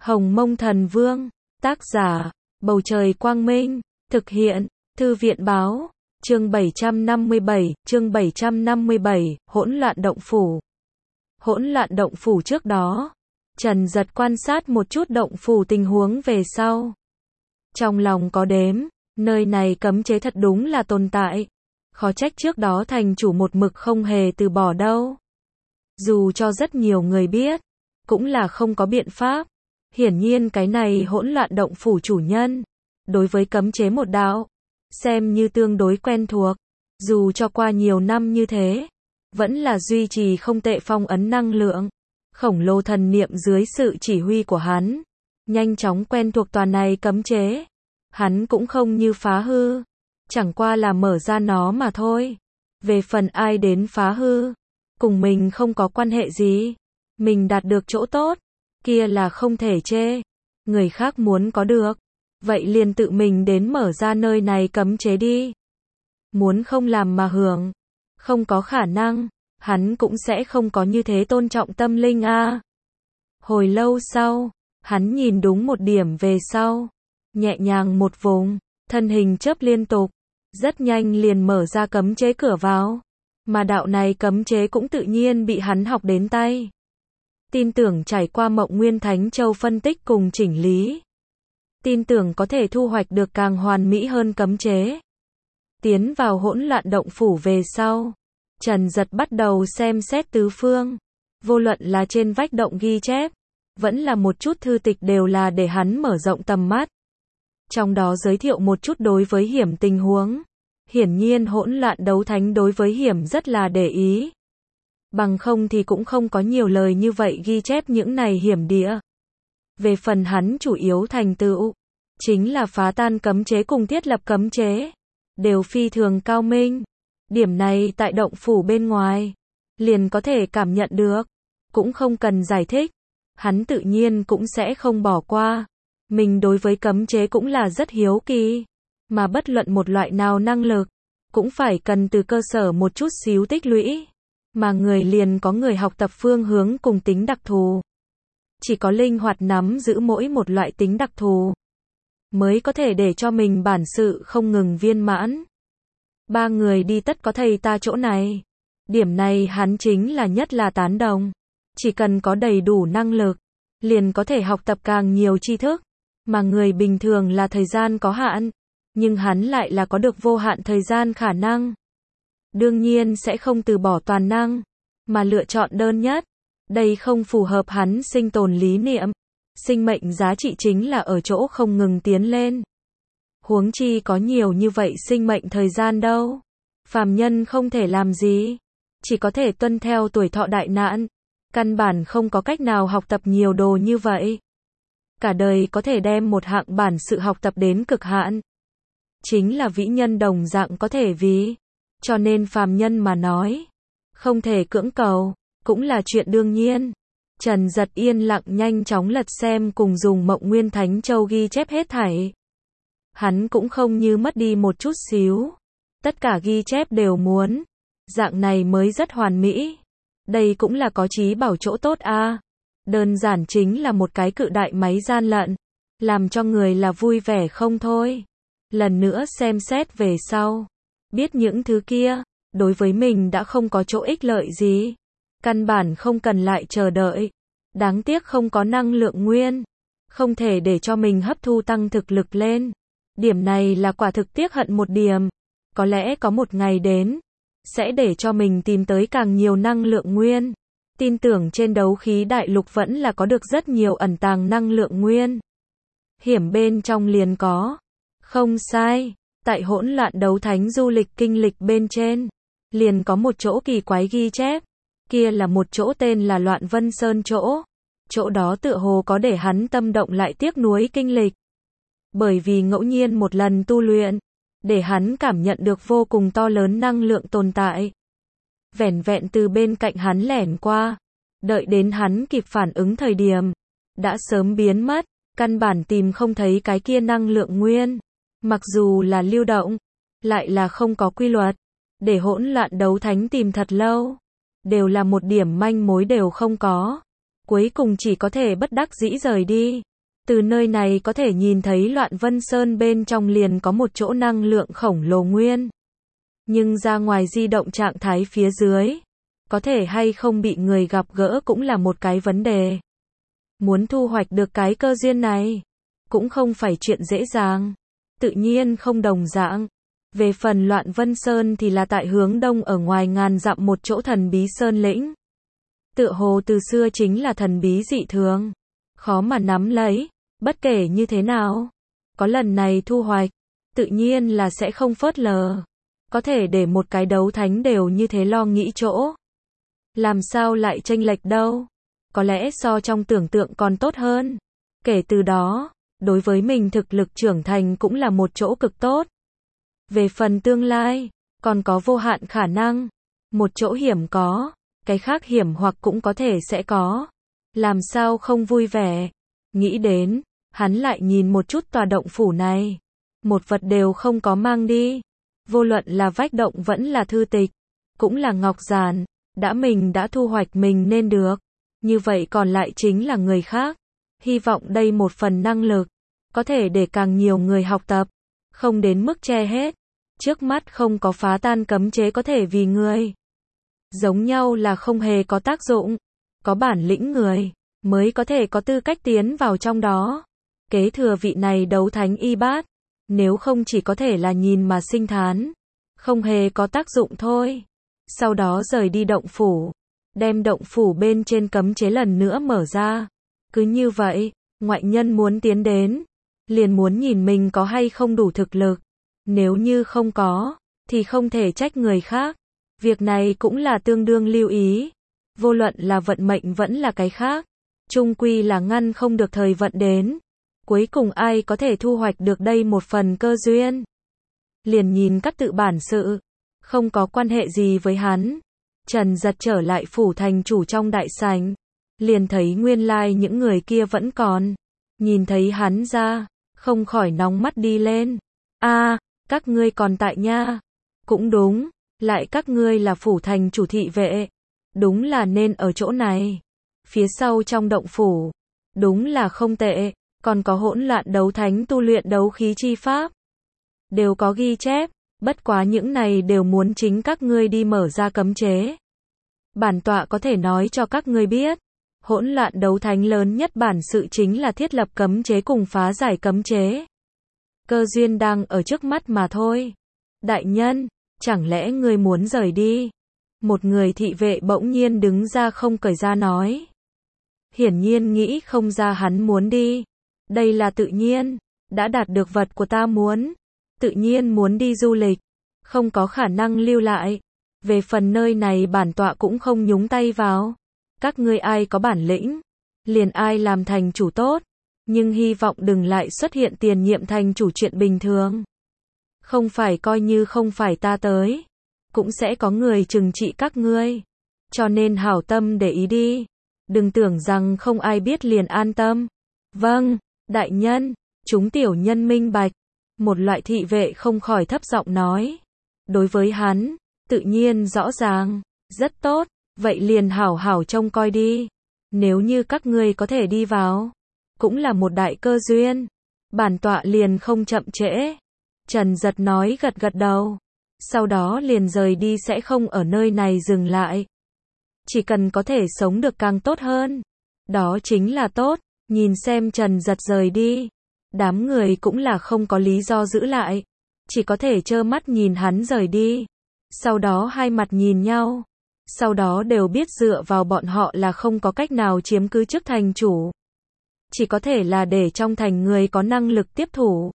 Hồng Mông Thần Vương, tác giả, Bầu Trời Quang Minh, thực hiện, Thư viện báo, chương 757, hỗn loạn động phủ. Hỗn loạn động phủ trước đó, Trần Giật quan sát một chút động phủ tình huống về sau. Trong lòng có đếm, nơi này cấm chế thật đúng là tồn tại. Khó trách trước đó thành chủ một mực không hề từ bỏ đâu. Dù cho rất nhiều người biết, cũng là không có biện pháp. Hiển nhiên cái này hỗn loạn động phủ chủ nhân, đối với cấm chế một đạo, xem như tương đối quen thuộc. Dù cho qua nhiều năm như thế, vẫn là duy trì không tệ phong ấn năng lượng. Khổng lồ thần niệm dưới sự chỉ huy của hắn, nhanh chóng quen thuộc tòa này cấm chế. Hắn cũng không như phá hư, chẳng qua là mở ra nó mà thôi. Về phần ai đến phá hư, cùng mình không có quan hệ gì. Mình đạt được chỗ tốt, kia là không thể chê. Người khác muốn có được, vậy liền tự mình đến mở ra nơi này cấm chế đi. Muốn không làm mà hưởng, không có khả năng, hắn cũng sẽ không có như thế tôn trọng tâm linh a. Hồi lâu sau, hắn nhìn đúng một điểm về sau, nhẹ nhàng một vùng, thân hình chớp liên tục, rất nhanh liền mở ra cấm chế cửa vào. Mà đạo này cấm chế cũng tự nhiên bị hắn học đến tay. Tin tưởng trải qua Mộng Nguyên Thánh Châu phân tích cùng chỉnh lý, tin tưởng có thể thu hoạch được càng hoàn mỹ hơn cấm chế. Tiến vào hỗn loạn động phủ về sau, Trần Giật bắt đầu xem xét tứ phương. Vô luận là trên vách động ghi chép, vẫn là một chút thư tịch đều là để hắn mở rộng tầm mắt. Trong đó giới thiệu một chút đối với hiểm tình huống. Hiển nhiên hỗn loạn đấu thánh đối với hiểm rất là để ý. Bằng không thì cũng không có nhiều lời như vậy ghi chép những này hiểm địa. Về phần hắn chủ yếu thành tựu, chính là phá tan cấm chế cùng thiết lập cấm chế. Đều phi thường cao minh. Điểm này tại động phủ bên ngoài, liền có thể cảm nhận được. Cũng không cần giải thích. Hắn tự nhiên cũng sẽ không bỏ qua. Mình đối với cấm chế cũng là rất hiếu kỳ. Mà bất luận một loại nào năng lực, cũng phải cần từ cơ sở một chút xíu tích lũy. Mà người liền có người học tập phương hướng cùng tính đặc thù. Chỉ có linh hoạt nắm giữ mỗi một loại tính đặc thù, mới có thể để cho mình bản sự không ngừng viên mãn. Ba người đi tất có thầy ta chỗ này. Điểm này hắn chính là nhất là tán đồng. Chỉ cần có đầy đủ năng lực, liền có thể học tập càng nhiều tri thức. Mà người bình thường là thời gian có hạn, nhưng hắn lại là có được vô hạn thời gian khả năng. Đương nhiên sẽ không từ bỏ toàn năng, mà lựa chọn đơn nhất. Đây không phù hợp hắn sinh tồn lý niệm. Sinh mệnh giá trị chính là ở chỗ không ngừng tiến lên. Huống chi có nhiều như vậy sinh mệnh thời gian đâu. Phàm nhân không thể làm gì, chỉ có thể tuân theo tuổi thọ đại nạn. Căn bản không có cách nào học tập nhiều đồ như vậy. Cả đời có thể đem một hạng bản sự học tập đến cực hạn. Chính là vĩ nhân đồng dạng có thể vì. Cho nên phàm nhân mà nói, không thể cưỡng cầu, cũng là chuyện đương nhiên. Trần Giật yên lặng nhanh chóng lật xem cùng dùng Mộng Nguyên Thánh Châu ghi chép hết thảy. Hắn cũng không như mất đi một chút xíu. Tất cả ghi chép đều muốn. Dạng này mới rất hoàn mỹ. Đây cũng là có trí bảo chỗ tốt a. Đơn giản chính là một cái cự đại máy gian lận. Làm cho người là vui vẻ không thôi. Lần nữa xem xét về sau. Biết những thứ kia, đối với mình đã không có chỗ ích lợi gì. Căn bản không cần lại chờ đợi. Đáng tiếc không có năng lượng nguyên. Không thể để cho mình hấp thu tăng thực lực lên. Điểm này là quả thực tiếc hận một điểm. Có lẽ có một ngày đến, sẽ để cho mình tìm tới càng nhiều năng lượng nguyên. Tin tưởng trên đấu khí đại lục vẫn là có được rất nhiều ẩn tàng năng lượng nguyên. Hiểm bên trong liền có. Không sai, tại hỗn loạn đấu thánh du lịch kinh lịch bên trên, liền có một chỗ kỳ quái ghi chép. Kia là một chỗ tên là Loạn Vân Sơn chỗ. Chỗ đó tựa hồ có để hắn tâm động lại tiếc nuối kinh lịch. Bởi vì ngẫu nhiên một lần tu luyện, để hắn cảm nhận được vô cùng to lớn năng lượng tồn tại. Vẻn vẹn từ bên cạnh hắn lẻn qua, đợi đến hắn kịp phản ứng thời điểm, đã sớm biến mất, căn bản tìm không thấy cái kia năng lượng nguyên. Mặc dù là lưu động, lại là không có quy luật, để hỗn loạn đấu thánh tìm thật lâu, đều là một điểm manh mối đều không có. Cuối cùng chỉ có thể bất đắc dĩ rời đi. Từ nơi này có thể nhìn thấy Loạn Vân Sơn bên trong liền có một chỗ năng lượng khổng lồ nguyên. Nhưng ra ngoài di động trạng thái phía dưới, có thể hay không bị người gặp gỡ cũng là một cái vấn đề. Muốn thu hoạch được cái cơ duyên này, cũng không phải chuyện dễ dàng. Tự nhiên không đồng dạng. Về phần Loạn Vân Sơn thì là tại hướng đông ở ngoài ngàn dặm một chỗ thần bí sơn lĩnh. Tựa hồ từ xưa chính là thần bí dị thường. Khó mà nắm lấy, bất kể như thế nào. Có lần này thu hoạch, tự nhiên là sẽ không phớt lờ. Có thể để một cái đấu thánh đều như thế lo nghĩ chỗ. Làm sao lại chênh lệch đâu. Có lẽ so trong tưởng tượng còn tốt hơn. Kể từ đó, đối với mình thực lực trưởng thành cũng là một chỗ cực tốt. Về phần tương lai, còn có vô hạn khả năng. Một chỗ hiểm có, cái khác hiểm hoặc cũng có thể sẽ có. Làm sao không vui vẻ. Nghĩ đến, hắn lại nhìn một chút tòa động phủ này. Một vật đều không có mang đi. Vô luận là vách động vẫn là thư tịch, cũng là ngọc giản. Mình đã thu hoạch mình nên được. Như vậy còn lại chính là người khác. Hy vọng đây một phần năng lực, có thể để càng nhiều người học tập. Không đến mức che hết. Trước mắt không có phá tan cấm chế có thể vì người. Giống nhau là không hề có tác dụng. Có bản lĩnh người, mới có thể có tư cách tiến vào trong đó. Kế thừa vị này đấu thánh y bát. Nếu không chỉ có thể là nhìn mà sinh thán. Không hề có tác dụng thôi. Sau đó rời đi động phủ. Đem động phủ bên trên cấm chế lần nữa mở ra. Cứ như vậy, ngoại nhân muốn tiến đến. Liền muốn nhìn mình có hay không đủ thực lực. Nếu như không có, thì không thể trách người khác. Việc này cũng là tương đương lưu ý. Vô luận là vận mệnh vẫn là cái khác. Chung quy là ngăn không được thời vận đến. Cuối cùng ai có thể thu hoạch được đây một phần cơ duyên. Liền nhìn các tự bản sự. Không có quan hệ gì với hắn. Trần Giật trở lại phủ thành chủ trong đại sảnh. Liền thấy nguyên lai những người kia vẫn còn. Nhìn thấy hắn ra, không khỏi nóng mắt đi lên. Các ngươi còn tại nha. Cũng đúng, lại các ngươi là phủ thành chủ thị vệ. Đúng là nên ở chỗ này. Phía sau trong động phủ. Đúng là không tệ, còn có hỗn loạn đấu thánh tu luyện đấu khí chi pháp. Đều có ghi chép, bất quá những này đều muốn chính các ngươi đi mở ra cấm chế. Bản tọa có thể nói cho các ngươi biết. Hỗn loạn đấu thánh lớn nhất bản sự chính là thiết lập cấm chế cùng phá giải cấm chế. Cơ duyên đang ở trước mắt mà thôi. Đại nhân, chẳng lẽ ngươi muốn rời đi? Một người thị vệ bỗng nhiên đứng ra không cởi ra nói. Hiển nhiên nghĩ không ra hắn muốn đi. Đây là tự nhiên, đã đạt được vật của ta muốn. Tự nhiên muốn đi du lịch, không có khả năng lưu lại. Về phần nơi này bản tọa cũng không nhúng tay vào. Các ngươi ai có bản lĩnh, liền ai làm thành chủ tốt. Nhưng hy vọng đừng lại xuất hiện tiền nhiệm thành chủ chuyện bình thường. Không phải coi như không phải ta tới, cũng sẽ có người trừng trị các ngươi. Cho nên hảo tâm để ý đi. Đừng tưởng rằng không ai biết liền an tâm. Vâng, đại nhân, chúng tiểu nhân minh bạch. Một loại thị vệ không khỏi thấp giọng nói. Đối với hắn, tự nhiên rõ ràng, rất tốt, vậy liền hảo hảo trông coi đi. Nếu như các ngươi có thể đi vào, cũng là một đại cơ duyên. Bản tọa liền không chậm trễ. Trần Giật nói gật gật đầu. Sau đó liền rời đi sẽ không ở nơi này dừng lại. Chỉ cần có thể sống được càng tốt hơn. Đó chính là tốt. Nhìn xem Trần Giật rời đi. Đám người cũng là không có lý do giữ lại. Chỉ có thể trơ mắt nhìn hắn rời đi. Sau đó hai mặt nhìn nhau. Sau đó đều biết dựa vào bọn họ là không có cách nào chiếm cứ chức thành chủ. Chỉ có thể là để trong thành người có năng lực tiếp thủ.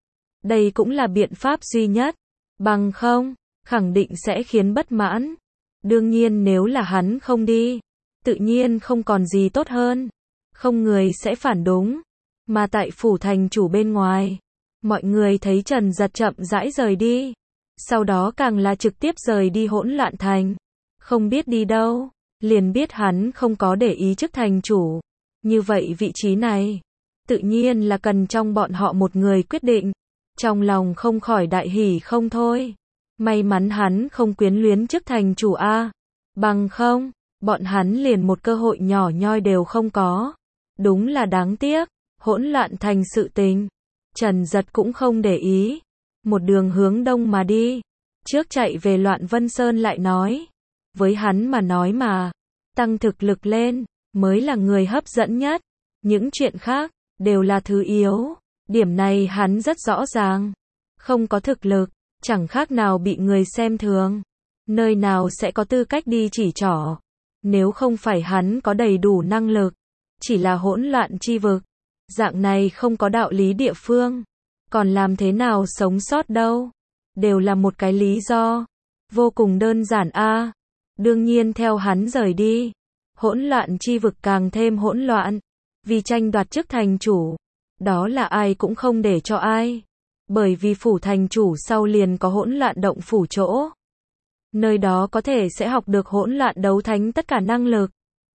Đây cũng là biện pháp duy nhất. Bằng không, khẳng định sẽ khiến bất mãn. Đương nhiên nếu là hắn không đi, tự nhiên không còn gì tốt hơn. Không người sẽ phản đúng. Mà tại phủ thành chủ bên ngoài, mọi người thấy Trần Giật chậm rãi rời đi. Sau đó càng là trực tiếp rời đi hỗn loạn thành. Không biết đi đâu, liền biết hắn không có để ý chức thành chủ. Như vậy vị trí này, tự nhiên là cần trong bọn họ một người quyết định. Trong lòng không khỏi đại hỉ không thôi. May mắn hắn không quyến luyến chức thành chủ a. Bằng không, bọn hắn liền một cơ hội nhỏ nhoi đều không có. Đúng là đáng tiếc. hỗn loạn thành sự tình. Trần Giật cũng không để ý, một đường hướng đông mà đi. Trước chạy về Loạn Vân Sơn lại nói, với hắn mà nói mà, tăng thực lực lên, mới là người hấp dẫn nhất. Những chuyện khác, đều là thứ yếu. Điểm này hắn rất rõ ràng. Không có thực lực, chẳng khác nào bị người xem thường. Nơi nào sẽ có tư cách đi chỉ trỏ. Nếu không phải hắn có đầy đủ năng lực, chỉ là hỗn loạn chi vực. Dạng này không có đạo lý địa phương. Còn làm thế nào sống sót đâu. Đều là một cái lý do. Vô cùng đơn giản a. Đương nhiên theo hắn rời đi, hỗn loạn chi vực càng thêm hỗn loạn. Vì tranh đoạt chức thành chủ, đó là ai cũng không để cho ai. Bởi vì phủ thành chủ sau liền có hỗn loạn động phủ chỗ. Nơi đó có thể sẽ học được hỗn loạn đấu thánh tất cả năng lực.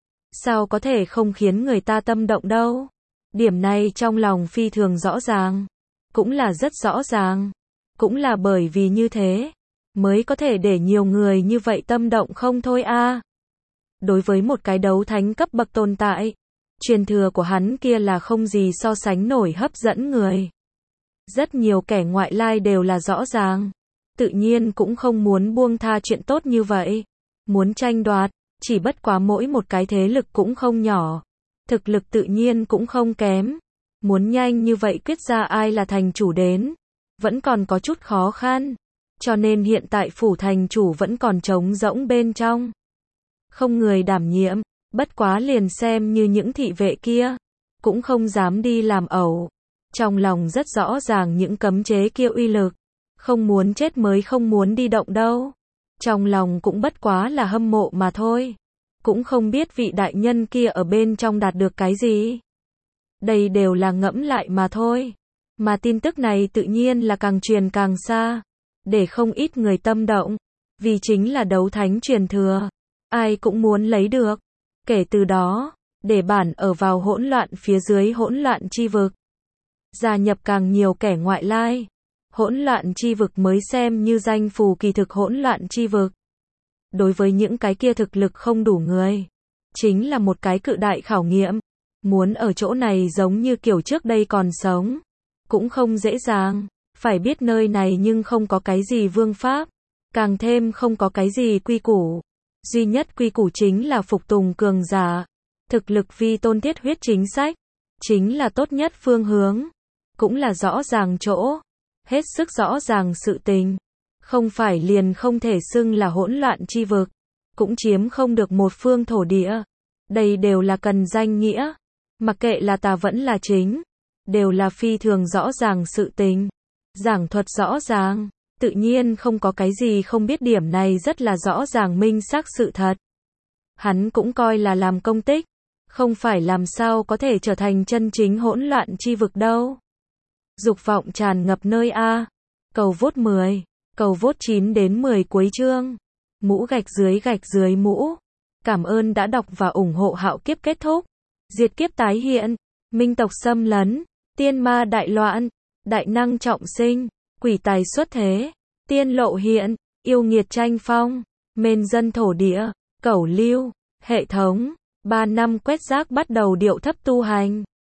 Sao có thể không khiến người ta tâm động đâu. Điểm này trong lòng phi thường rõ ràng. Cũng là rất rõ ràng. Cũng là bởi vì như thế, mới có thể để nhiều người như vậy tâm động không thôi a. Đối với một cái đấu thánh cấp bậc tồn tại, truyền thừa của hắn kia là không gì so sánh nổi hấp dẫn người. Rất nhiều kẻ ngoại lai đều là rõ ràng. Tự nhiên cũng không muốn buông tha chuyện tốt như vậy. Muốn tranh đoạt, chỉ bất quá mỗi một cái thế lực cũng không nhỏ. Thực lực tự nhiên cũng không kém. Muốn nhanh như vậy quyết ra ai là thành chủ đến, vẫn còn có chút khó khăn. Cho nên hiện tại phủ thành chủ vẫn còn trống rỗng bên trong. Không người đảm nhiệm, bất quá liền xem như những thị vệ kia, cũng không dám đi làm ẩu. Trong lòng rất rõ ràng những cấm chế kia uy lực, không muốn chết mới không muốn đi động đâu. Trong lòng cũng bất quá là hâm mộ mà thôi. Cũng không biết vị đại nhân kia ở bên trong đạt được cái gì. Đây đều là ngẫm lại mà thôi. Mà tin tức này tự nhiên là càng truyền càng xa, để không ít người tâm động. Vì chính là đấu thánh truyền thừa, ai cũng muốn lấy được. Kể từ đó, để bản ở vào hỗn loạn phía dưới hỗn loạn chi vực. Gia nhập càng nhiều kẻ ngoại lai. Hỗn loạn chi vực mới xem như danh phù kỳ thực hỗn loạn chi vực. Đối với những cái kia thực lực không đủ người, chính là một cái cự đại khảo nghiệm. Muốn ở chỗ này giống như kiểu trước đây còn sống, cũng không dễ dàng. Phải biết nơi này nhưng không có cái gì vương pháp, càng thêm không có cái gì quy củ. Duy nhất quy củ chính là phục tùng cường giả. Thực lực vi tôn thiết huyết chính sách, chính là tốt nhất phương hướng. Cũng là rõ ràng chỗ, hết sức rõ ràng sự tình. Không phải liền không thể xưng là hỗn loạn chi vực, cũng chiếm không được một phương thổ địa. Đây đều là cần danh nghĩa. Mặc kệ là tà vẫn là chính, đều là phi thường rõ ràng sự tình. Giảng thuật rõ ràng, tự nhiên không có cái gì không biết, điểm này rất là rõ ràng minh xác sự thật. Hắn cũng coi là làm công tích, không phải làm sao có thể trở thành chân chính hỗn loạn chi vực đâu. Dục vọng tràn ngập nơi A. Cầu vote 10, cầu vote 9 đến 10 cuối chương. Mũ gạch dưới mũ. Cảm ơn đã đọc và ủng hộ. Hạo kiếp kết thúc, diệt kiếp tái hiện, minh tộc xâm lấn, tiên ma đại loạn, đại năng trọng sinh, quỷ tài xuất thế, tiên lộ hiện, yêu nghiệt tranh phong, mên dân thổ địa, cẩu lưu, hệ thống, 3 năm quét rác bắt đầu điệu thấp tu hành.